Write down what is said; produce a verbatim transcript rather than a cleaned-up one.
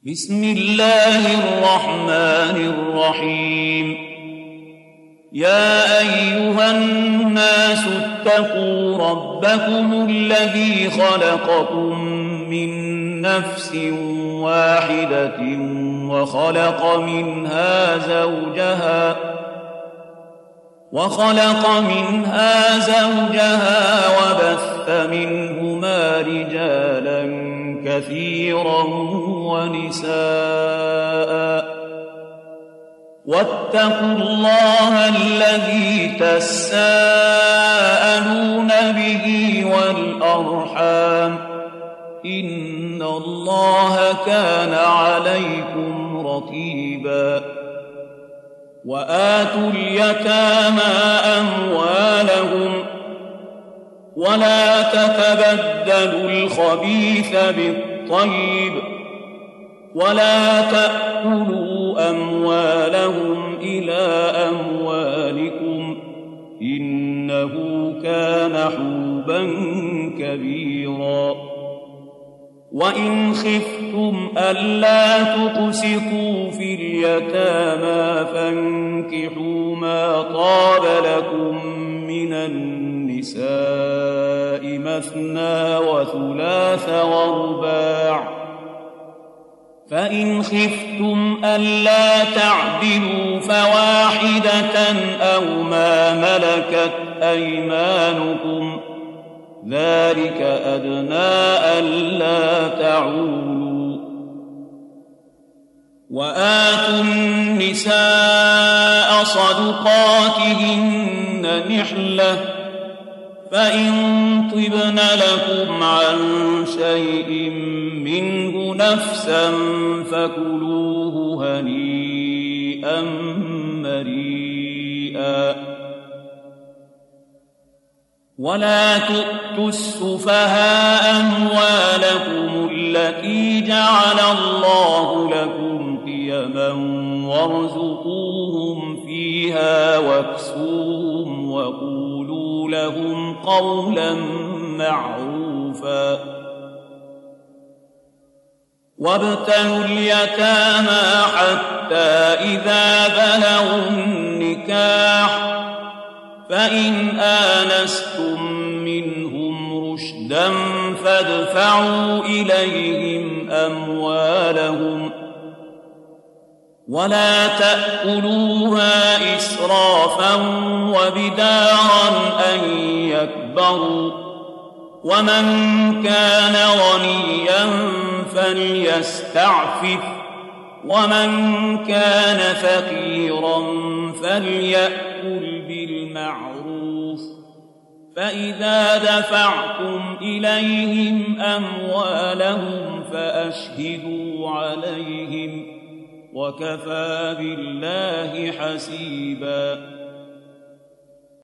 بسم الله الرحمن الرحيم يا أيها الناس اتقوا ربكم الذي خلقكم من نفس واحدة وخلق منها زوجها وخلق منها زوجها وبث منهما رجالا كثيرا ونساء واتقوا الله الذي تساءلون به والأرحام إن الله كان عليكم رقيبا وآتوا اليتامى أموالهم ولا تتبدلوا الخبيث بالطيب ولا تأكلوا أموالهم إلى أموالكم إنه كان حوبا كبيرا وإن خفتم ألا تقسطوا في اليتامى فانكحوا ما طاب لكم من النساء مثنى وثلاث ورباع فإن خفتم ألا تعدلوا فواحدة أو ما ملكت أيمانكم ذلك أدنى ألا تعولوا وآتوا النساء صدقاتهن نحلة فإن طبن لكم عن شيء منه نفسا فكلوه هنيئا مريئا ولا تؤتوا السفهاء أموالكم التي جعل الله لكم قيما وارزقوهم فيها واكسوهم وقولوا لهم قولا معروفا وابتلوا اليتامى حتى إذا بلغوا النكاح فإن آنستم منهم رشدا فادفعوا إليهم أموالهم ولا تأكلوها إسرافا وبدارا أن يكبروا ومن كان غنيا فليستعفف ومن كان فقيرا فليأكل بالمعروف فإذا دفعتم إليهم أموالهم فأشهدوا عليهم وكفى بالله حسيبا